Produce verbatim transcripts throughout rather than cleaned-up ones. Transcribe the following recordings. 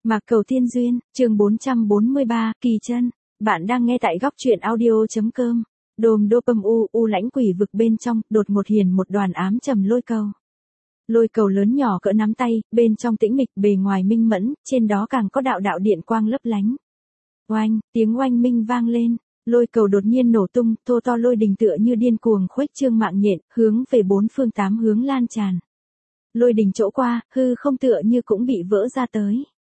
Mạc Cầu Tiên Duyên, chương bốn trăm bốn mươi ba, Kỳ Chân. Bạn đang nghe tại góc truyện audio.com. Đồm đô pâm u u lãnh quỷ vực bên trong, đột một hiền một đoàn ám trầm lôi cầu. Lôi cầu lớn nhỏ cỡ nắm tay, bên trong tĩnh mịch, bề ngoài minh mẫn, trên đó càng có đạo đạo điện quang lấp lánh. Oanh, tiếng oanh minh vang lên, lôi cầu đột nhiên nổ tung, thô to lôi đình tựa như điên cuồng khuếch trương mạng nhện, hướng về bốn phương tám hướng lan tràn. Lôi đình chỗ qua, hư không tựa như cũng bị vỡ ra tới.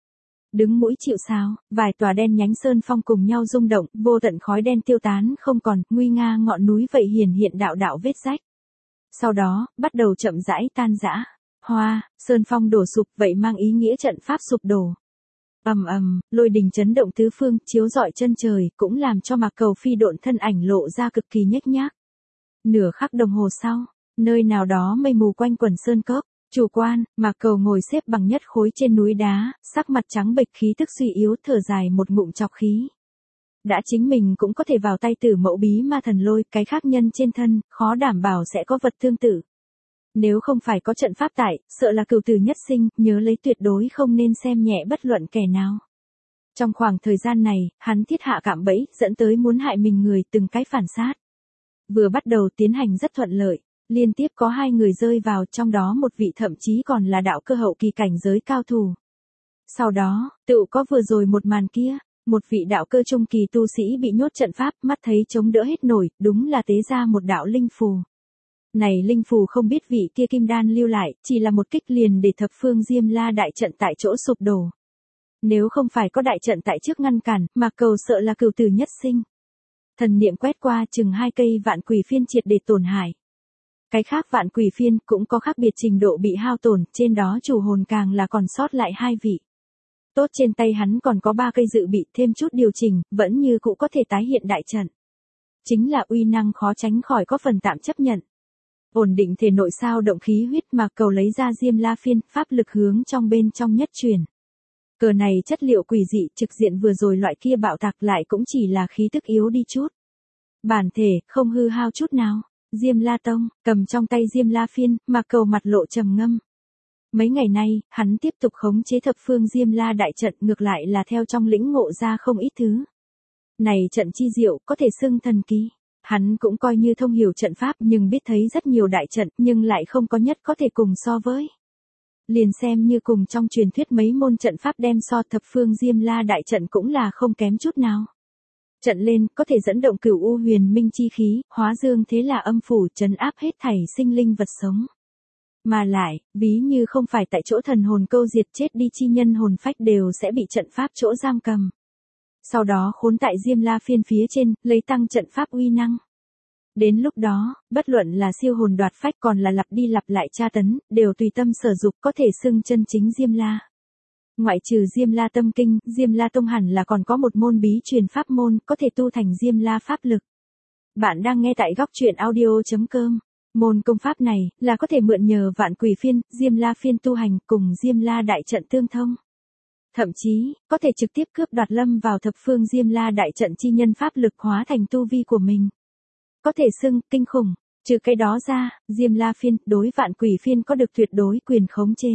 Đứng mũi chịu sào, vài tòa đen nhánh sơn phong cùng nhau rung động, vô tận khói đen tiêu tán không còn, nguy nga ngọn núi vậy hiển hiện đạo đạo vết rách. Sau đó, bắt đầu chậm rãi tan rã. Hoa, sơn phong đổ sụp vậy mang ý nghĩa trận pháp sụp đổ. Ầm ầm, lôi đình chấn động tứ phương, chiếu rọi chân trời, cũng làm cho Mạc Cầu phi độn thân ảnh lộ ra cực kỳ nhếch nhác. Nửa khắc đồng hồ sau, nơi nào đó mây mù quanh quần sơn cốc. Chủ quan, Mạc Cầu ngồi xếp bằng nhất khối trên núi đá, sắc mặt trắng bệch khí tức suy yếu thở dài một ngụm trọc khí. Đã chính mình cũng có thể vào tay tử mẫu bí ma thần lôi, cái khác nhân trên thân, khó đảm bảo sẽ có vật tương tự. Nếu không phải có trận pháp tại, sợ là cửu tử nhất sinh, nhớ lấy tuyệt đối không nên xem nhẹ bất luận kẻ nào. Trong khoảng thời gian này, hắn thiết hạ cạm bẫy, dẫn tới muốn hại mình người từng cái phản sát. Vừa bắt đầu tiến hành rất thuận lợi. Liên tiếp có hai người rơi vào, trong đó một vị thậm chí còn là đạo cơ hậu kỳ cảnh giới cao thủ. Sau đó, tự có vừa rồi một màn kia, một vị đạo cơ trung kỳ tu sĩ bị nhốt trận pháp, mắt thấy chống đỡ hết nổi, đúng là tế ra một đạo linh phù. Này linh phù không biết vị kia kim đan lưu lại, chỉ là một kích liền để thập phương Diêm La đại trận tại chỗ sụp đổ. Nếu không phải có đại trận tại trước ngăn cản, Mạc Cầu sợ là cửu tử nhất sinh. Thần niệm quét qua chừng hai cây vạn quỷ phiên triệt để tổn hại. Cái khác vạn quỷ phiên cũng có khác biệt trình độ bị hao tổn, trên đó chủ hồn càng là còn sót lại hai vị. Tốt trên tay hắn còn có ba cây dự bị, thêm chút điều chỉnh, vẫn như cũ có thể tái hiện đại trận. Chính là uy năng khó tránh khỏi có phần tạm chấp nhận. Ổn định thể nội sao động khí huyết, Mạc Cầu lấy ra Diêm La phiên, pháp lực hướng trong bên trong nhất truyền. Cờ này chất liệu quỷ dị, trực diện vừa rồi loại kia bạo tạc lại cũng chỉ là khí tức yếu đi chút. Bản thể, không hư hao chút nào. Diêm La Tông, cầm trong tay Diêm La phiên, Mạc Cầu mặt lộ trầm ngâm. Mấy ngày nay, hắn tiếp tục khống chế thập phương Diêm La đại trận, ngược lại là theo trong lĩnh ngộ ra không ít thứ. Này trận chi diệu, có thể xưng thần kỳ. Hắn cũng coi như thông hiểu trận pháp, nhưng biết thấy rất nhiều đại trận, nhưng lại không có nhất có thể cùng so với. Liền xem như cùng trong truyền thuyết mấy môn trận pháp đem so, thập phương Diêm La đại trận cũng là không kém chút nào. Trận lên, có thể dẫn động cửu u huyền minh chi khí, hóa dương thế là âm phủ, trấn áp hết thảy sinh linh vật sống. Mà lại, ví như không phải tại chỗ thần hồn câu diệt chết đi chi nhân hồn phách đều sẽ bị trận pháp chỗ giam cầm. Sau đó khốn tại Diêm La phiên phía trên, lấy tăng trận pháp uy năng. Đến lúc đó, bất luận là siêu hồn đoạt phách còn là lặp đi lặp lại tra tấn, đều tùy tâm sở dục có thể xưng chân chính Diêm La. Ngoại trừ Diêm La tâm kinh, Diêm La tông hẳn là còn có một môn bí truyền pháp môn, có thể tu thành Diêm La pháp lực. Bạn đang nghe tại góc truyện audio.com. Môn công pháp này, là có thể mượn nhờ vạn quỷ phiên, Diêm La phiên tu hành, cùng Diêm La đại trận tương thông. Thậm chí, có thể trực tiếp cướp đoạt lâm vào thập phương Diêm La đại trận chi nhân pháp lực hóa thành tu vi của mình. Có thể xưng, kinh khủng. Trừ cái đó ra, Diêm La phiên, đối vạn quỷ phiên có được tuyệt đối quyền khống chế.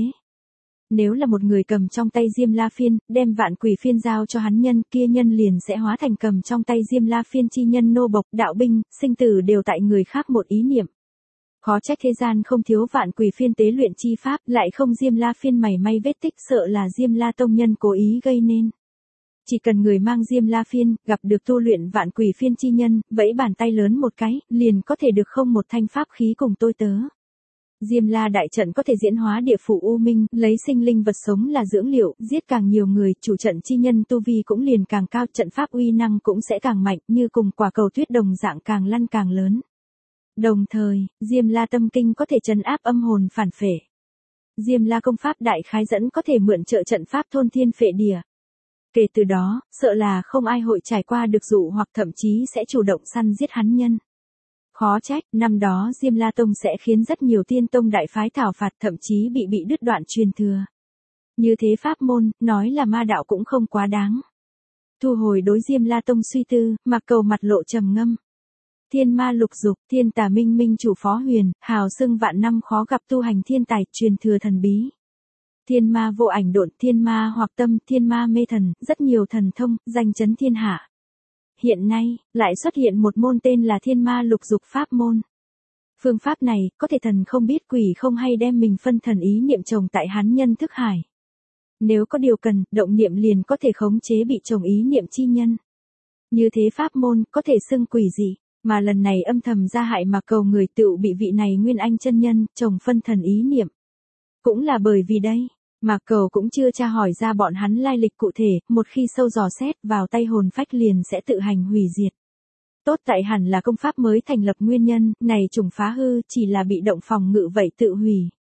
Nếu là một người cầm trong tay Diêm La phiên, đem vạn quỷ phiên giao cho hắn nhân, kia nhân liền sẽ hóa thành cầm trong tay Diêm La phiên chi nhân nô bộc, đạo binh, sinh tử đều tại người khác một ý niệm. Khó trách thế gian không thiếu vạn quỷ phiên tế luyện chi pháp, lại không Diêm La phiên mảy may vết tích, sợ là Diêm La tông nhân cố ý gây nên. Chỉ cần người mang Diêm La phiên, gặp được tu luyện vạn quỷ phiên chi nhân, vẫy bàn tay lớn một cái, liền có thể được không một thanh pháp khí cùng tôi tớ. Diêm La đại trận có thể diễn hóa địa phủ u minh, lấy sinh linh vật sống là dưỡng liệu, giết càng nhiều người, chủ trận chi nhân tu vi cũng liền càng cao, trận pháp uy năng cũng sẽ càng mạnh, như cùng quả cầu tuyết đồng dạng càng lăn càng lớn. Đồng thời, Diêm La tâm kinh có thể trấn áp âm hồn phản phệ. Diêm La công pháp đại khái dẫn có thể mượn trợ trận pháp thôn thiên phệ địa. Kể từ đó, sợ là không ai hội trải qua được dụ hoặc thậm chí sẽ chủ động săn giết hắn nhân. Khó trách, năm đó Diêm La tông sẽ khiến rất nhiều tiên tông đại phái thảo phạt, thậm chí bị bị đứt đoạn truyền thừa. Như thế pháp môn, nói là ma đạo cũng không quá đáng. Thu hồi đối Diêm La tông suy tư, Mạc Cầu mặt lộ trầm ngâm. Thiên ma lục dục, thiên tà minh minh chủ phó huyền, hào xưng vạn năm khó gặp tu hành thiên tài, truyền thừa thần bí. thiên ma vô ảnh độn, thiên ma hoặc tâm, thiên ma mê thần, rất nhiều thần thông, danh chấn thiên hạ. Hiện nay, lại xuất hiện một môn tên là thiên ma lục dục pháp môn. Phương pháp này, có thể thần không biết quỷ không hay đem mình phân thần ý niệm trồng tại hắn nhân thức hải. Nếu có điều cần, động niệm liền có thể khống chế bị trồng ý niệm chi nhân. Như thế pháp môn, có thể xưng quỷ dị, mà lần này âm thầm ra hại mà cầu người tựu bị vị này Nguyên Anh chân nhân, trồng phân thần ý niệm. Cũng là bởi vì đây, mà cầu cũng chưa tra hỏi ra bọn hắn lai lịch cụ thể, một khi sâu dò xét vào tay hồn phách liền sẽ tự hành hủy diệt. Tốt tại hẳn là công pháp mới thành lập nguyên nhân, này trùng phá hư chỉ là bị động phòng ngự vậy tự hủy.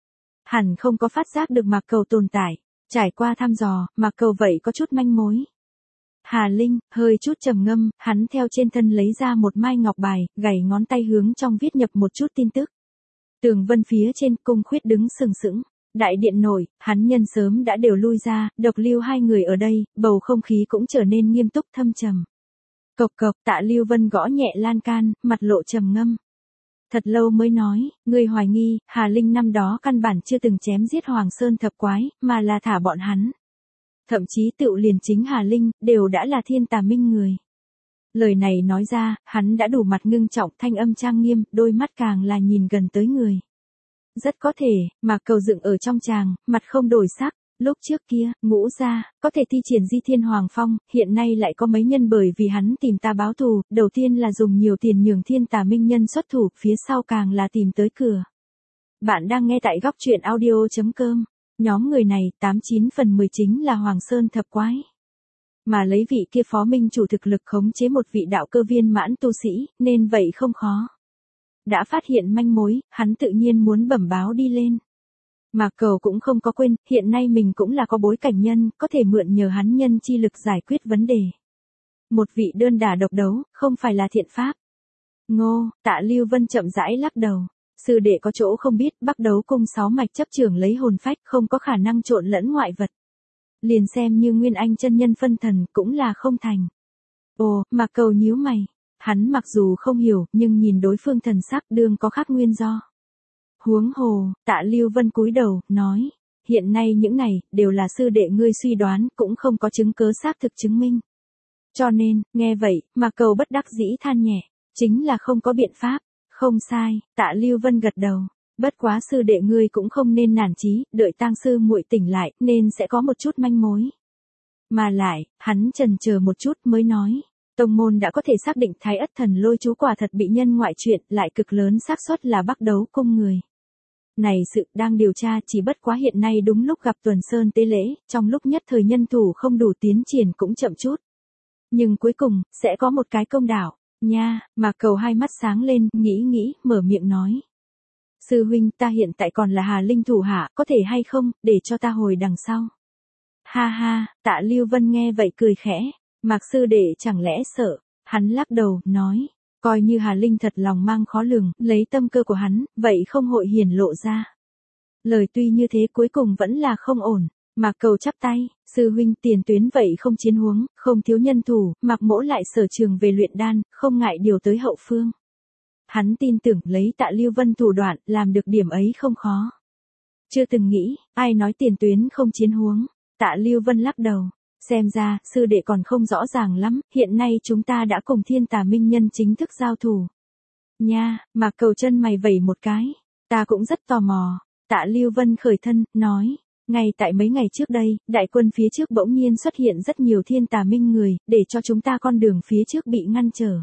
Hẳn không có phát giác được mạc cầu tồn tại, trải qua thăm dò, mạc cầu vậy có chút manh mối. Hà Linh, hơi chút trầm ngâm, hắn theo trên thân lấy ra một mai ngọc bài, gảy ngón tay hướng trong viết nhập một chút tin tức. Tường vân phía trên cung khuyết đứng sừng sững. Đại điện nổi, hắn nhân sớm đã đều lui ra, độc lưu hai người ở đây, bầu không khí cũng trở nên nghiêm túc thâm trầm. Cộc cộc, Tạ Lưu Vân gõ nhẹ lan can, mặt lộ trầm ngâm. Thật lâu mới nói, người hoài nghi, Hà Linh năm đó căn bản chưa từng chém giết Hoàng Sơn thập quái, mà là thả bọn hắn. Thậm chí tựu liền chính Hà Linh, đều đã là thiên tà minh người. Lời này nói ra, hắn đã đủ mặt ngưng trọng, thanh âm trang nghiêm, đôi mắt càng là nhìn gần tới người. Rất có thể, mà cầu dựng ở trong tràng, mặt không đổi sắc, lúc trước kia, Ngũ gia, có thể thi triển di thiên hoàng phong, hiện nay lại có mấy nhân bởi vì hắn tìm ta báo thù, đầu tiên là dùng nhiều tiền nhường thiên tà minh nhân xuất thủ, phía sau càng là tìm tới cửa. Bạn đang nghe tại góc truyện audio.com, nhóm người này, tám chín phần mười chính là Hoàng Sơn thập quái. Mà lấy vị kia phó minh chủ thực lực khống chế một vị đạo cơ viên mãn tu sĩ, nên vậy không khó. Đã phát hiện manh mối, hắn tự nhiên muốn bẩm báo đi lên. Mà cầu cũng không có quên, hiện nay mình cũng là có bối cảnh nhân, có thể mượn nhờ hắn nhân chi lực giải quyết vấn đề. Một vị đơn đả độc đấu, không phải là thiện pháp. Ngô, Tạ Lưu Vân chậm rãi lắc đầu. Sư đệ có chỗ không biết, Bắc Đấu cung sáu mạch chấp trưởng lấy hồn phách, không có khả năng trộn lẫn ngoại vật. Liền xem như Nguyên Anh chân nhân phân thần, cũng là không thành. Ồ, mà cầu nhíu mày. Hắn mặc dù không hiểu, nhưng nhìn đối phương thần sắc đương có khác nguyên do. Huống hồ, Tạ Lưu Vân cúi đầu, nói, hiện nay những này, đều là sư đệ ngươi suy đoán, cũng không có chứng cớ xác thực chứng minh. Cho nên, nghe vậy, mà cầu bất đắc dĩ than nhẹ, chính là không có biện pháp, không sai, Tạ Lưu Vân gật đầu. Bất quá sư đệ ngươi cũng không nên nản chí, đợi tang sư muội tỉnh lại, nên sẽ có một chút manh mối. Mà lại, hắn chần chờ một chút mới nói. Tông môn đã có thể xác định Thái Ất Thần Lôi chú quả thật bị nhân ngoại chuyện, lại cực lớn xác suất là Bắc Đấu cung người. Này sự đang điều tra chỉ bất quá hiện nay đúng lúc gặp Tuần Sơn tế lễ, trong lúc nhất thời nhân thủ không đủ tiến triển cũng chậm chút. Nhưng cuối cùng, sẽ có một cái công đạo, nha, mà cầu hai mắt sáng lên, nghĩ nghĩ, mở miệng nói. Sư huynh ta hiện tại còn là Hà Linh thủ hạ, có thể hay không, để cho ta hồi đằng sau. Ha ha, Tạ Lưu Vân nghe vậy cười khẽ. Mạc sư đệ chẳng lẽ sợ, hắn lắc đầu, nói, coi như Hà Linh thật lòng mang khó lường, lấy tâm cơ của hắn, vậy không hội hiển lộ ra. Lời tuy như thế cuối cùng vẫn là không ổn, Mạc cầu chắp tay, sư huynh tiền tuyến vậy không chiến huống, không thiếu nhân thủ, Mạc mỗ lại sở trường về luyện đan, không ngại điều tới hậu phương. Hắn tin tưởng lấy Tạ Lưu Vân thủ đoạn, làm được điểm ấy không khó. Chưa từng nghĩ, ai nói tiền tuyến không chiến huống, Tạ Lưu Vân lắc đầu. Xem ra, sư đệ còn không rõ ràng lắm, hiện nay chúng ta đã cùng thiên tà minh nhân chính thức giao thủ. Nha, mà cầu chân mày vẩy một cái, ta cũng rất tò mò. Tạ Lưu Vân khởi thân, nói, ngay tại mấy ngày trước đây, đại quân phía trước bỗng nhiên xuất hiện rất nhiều thiên tà minh người, để cho chúng ta con đường phía trước bị ngăn trở.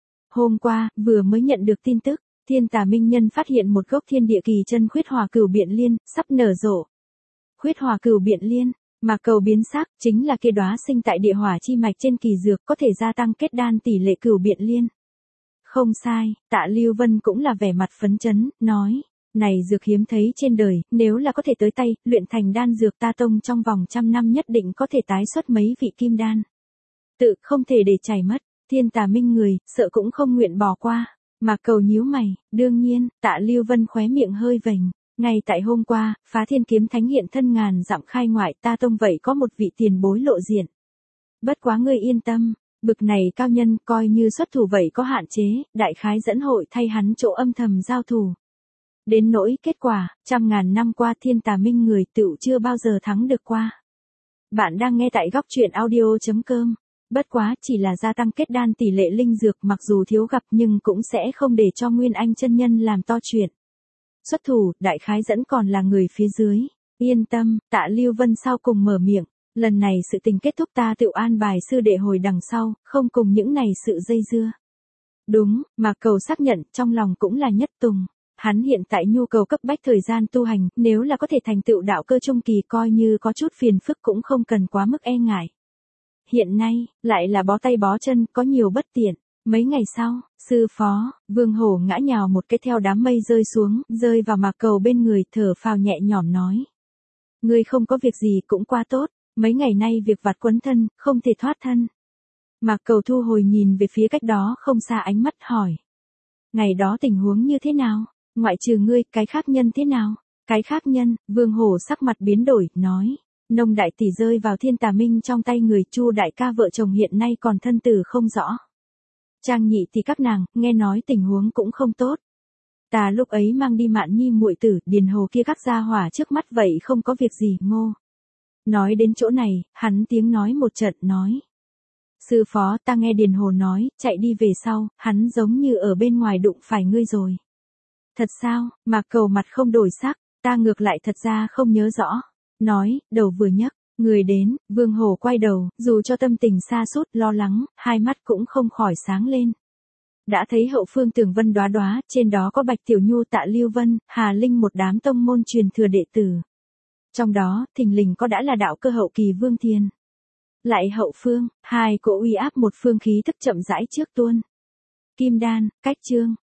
Hôm qua, vừa mới nhận được tin tức, thiên tà minh nhân phát hiện một gốc thiên địa kỳ chân khuyết hòa cửu biện liên, sắp nở rộ. Khuyết hòa cửu biện liên. Mà cầu biến sắc, chính là kia đóa sinh tại địa hỏa chi mạch trên kỳ dược có thể gia tăng kết đan tỷ lệ cửu biện liên. Không sai, Tạ Lưu Vân cũng là vẻ mặt phấn chấn, nói, này dược hiếm thấy trên đời, nếu là có thể tới tay, luyện thành đan dược ta tông trong vòng trăm năm nhất định có thể tái xuất mấy vị kim đan. Tự không thể để chảy mất, thiên tà minh người, sợ cũng không nguyện bỏ qua, mà cầu nhíu mày, đương nhiên, Tạ Lưu Vân khóe miệng hơi vểnh. Ngay tại hôm qua, Phá Thiên Kiếm Thánh hiện thân ngàn dặm khai ngoại, ta tông vậy có một vị tiền bối lộ diện. Bất quá ngươi yên tâm, bực này cao nhân coi như xuất thủ vậy có hạn chế, đại khái dẫn hội thay hắn chỗ âm thầm giao thủ. Đến nỗi kết quả, trăm ngàn năm qua thiên tà minh người tựu chưa bao giờ thắng được qua. Bạn đang nghe tại góc truyện audio.com. Bất quá chỉ là gia tăng kết đan tỷ lệ linh dược, mặc dù thiếu gặp nhưng cũng sẽ không để cho Nguyên Anh chân nhân làm to chuyện. Xuất thủ, đại khái dẫn còn là người phía dưới. Yên tâm, Tạ Lưu Vân sau cùng mở miệng. Lần này sự tình kết thúc ta tự an bài sư đệ hồi đằng sau, không cùng những này sự dây dưa. Đúng, mà cầu xác nhận trong lòng cũng là nhất tùng. Hắn hiện tại nhu cầu cấp bách thời gian tu hành, nếu là có thể thành tựu đạo cơ trung kỳ coi như có chút phiền phức cũng không cần quá mức e ngại. Hiện nay, lại là bó tay bó chân, có nhiều bất tiện. Mấy ngày sau, sư phó, Vương Hổ ngã nhào một cái theo đám mây rơi xuống, rơi vào mạc cầu bên người, thở phào nhẹ nhõm nói. Ngươi không có việc gì cũng quá tốt, mấy ngày nay việc vặt quấn thân, không thể thoát thân. Mạc cầu thu hồi nhìn về phía cách đó không xa, ánh mắt hỏi. Ngày đó tình huống như thế nào? Ngoại trừ ngươi, cái khác nhân thế nào? Cái khác nhân, Vương Hổ sắc mặt biến đổi, nói. Nông đại tỷ rơi vào thiên tà minh trong tay người, Chu đại ca vợ chồng hiện nay còn thân tử không rõ. Trang nhị thì các nàng, nghe nói tình huống cũng không tốt. Ta lúc ấy mang đi Mạn Nhi muội tử, Điền Hồ kia các gia hỏa trước mắt vậy không có việc gì, ngô. Nói đến chỗ này, hắn tiếng nói một trận, nói. Sư phó, ta nghe Điền Hồ nói, chạy đi về sau, hắn giống như ở bên ngoài đụng phải ngươi rồi. Thật sao? Mạc cầu mặt không đổi sắc, ta ngược lại thật ra không nhớ rõ. Nói, đầu vừa nhấc, người đến, Vương Hổ quay đầu, dù cho tâm tình xa sút lo lắng, hai mắt cũng không khỏi sáng lên. Đã thấy hậu phương tường vân đóa đóa, trên đó có Bạch Tiểu Nhu, Tạ Lưu Vân, Hà Linh, một đám tông môn truyền thừa đệ tử. Trong đó, thình lình có đã là đạo cơ hậu kỳ Vương Thiên. Lại hậu phương, hai cỗ uy áp một phương khí tức chậm rãi trước tuôn. Kim đan, cách chương.